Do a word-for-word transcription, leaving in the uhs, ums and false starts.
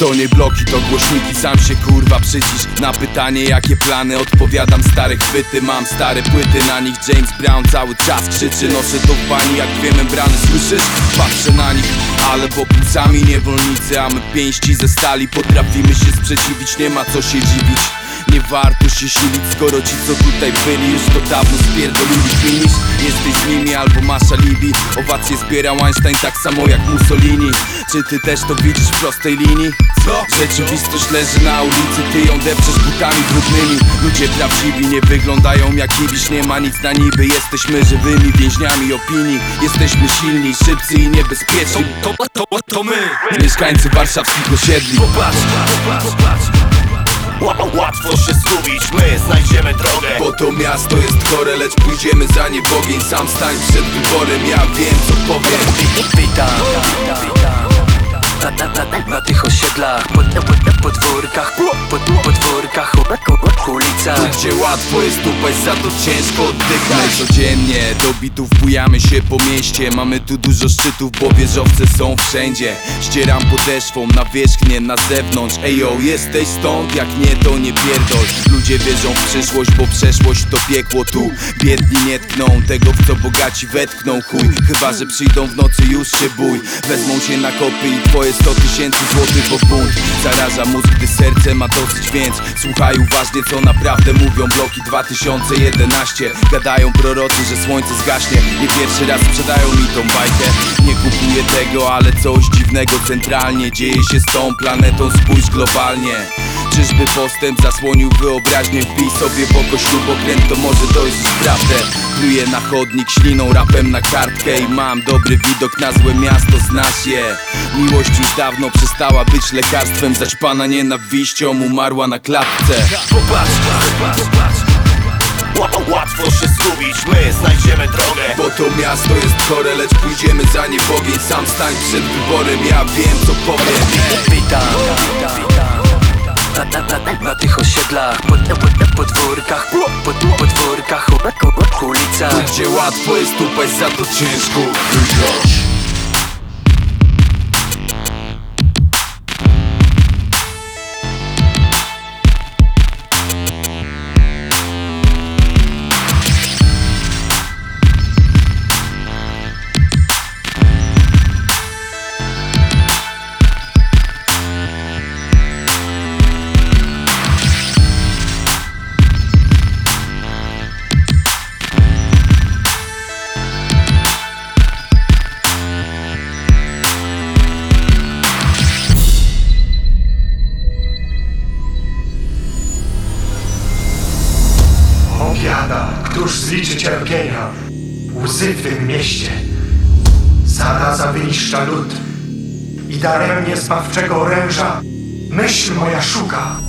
To nie bloki, to głośniki, sam się kurwa przycisz. Na pytanie jakie plany odpowiadam stare chwyty. Mam stare płyty, na nich James Brown cały czas krzyczy. Noszę to w bani jak dwie membrany, słyszysz? Patrzę na nich, ale wokół sami niewolnicy. A my pięści ze stali potrafimy się sprzeciwić, nie ma co się dziwić. Nie warto się silić, skoro ci co tutaj byli już to dawno spierdolili. Kminisz, jesteś z nimi albo masz alibi. Owacje zbierał Einstein tak samo jak Mussolini. Czy ty też to widzisz w prostej linii? Co? Rzeczywistość leży na ulicy, ty ją depczesz butami brudnymi. Ludzie prawdziwi nie wyglądają jak ibiś, nie ma nic na niby. Jesteśmy żywymi więźniami opinii. Jesteśmy silni, szybcy i niebezpieczni. To, to, to, to my, mieszkańcy warszawskich osiedli. Popatrz, popatrz, popatrz. Łatwo się zgubić, my znajdziemy drogę. Bo to miasto jest chore, lecz pójdziemy za nie w ogień. Sam stań przed wyborem, ja wiem co powiem. Witam, witam na, na, na, na tych osiedlach, pod, pod, podwórkach, pod, podwórkach, ulicach. Gdzie łatwo jest upaść, za to ciężko oddychać. My codziennie do bitów bujamy się po mieście. Mamy tu dużo szczytów, bo wieżowce są wszędzie. Ścieram podeszwą na wierzchnię, na zewnątrz. Ejo, jesteś stąd? Jak nie, to nie pierdol. Ludzie wierzą w przyszłość, bo przeszłość to piekło tu. Biedni nie tkną tego, w co bogaci wetkną chuj. Chyba że przyjdą w nocy, już się bój. Wezmą cię na kopy i twoje sto tysięcy złotych o bunt. Zaraża mózg, gdy serce ma dosyć, więc słuchaj uważnie co naprawdę mówią bloki dwa tysiące jedenaście. Gadają prorocy, że słońce zgaśnie. Nie pierwszy raz sprzedają mi tą bajkę. Nie kupuję tego, ale coś dziwnego centralnie dzieje się z tą planetą, spójrz globalnie. Czyżby postęp zasłonił wyobraźnię? Wbij sobie w oko śrubokręt, to może dojrzysz prawdę. Pluję na chodnik śliną, rapem na kartkę. I mam dobry widok na złe miasto, znasz je. Miłość już dawno przestała być lekarstwem. Zaćpana nienawiścią umarła na klatce. Popatrz, popatrz, popatrz. Łatwo się zgubić, my znajdziemy drogę. Bo to miasto jest chore, lecz pójdziemy za nie w ogień. Sam stań przed wyborem, ja wiem co powiem. Witam, witam na, na, na, na tych osiedlach, pod, pod, podwórkach, pod, podwórkach, ulicach. Gdzie łatwo jest upaść, za to ciężko wygrać. Biada, któż zliczy cierpienia, łzy w tym mieście. Zaraza wyniszcza lud i daremnie zbawczego oręża myśl moja szuka.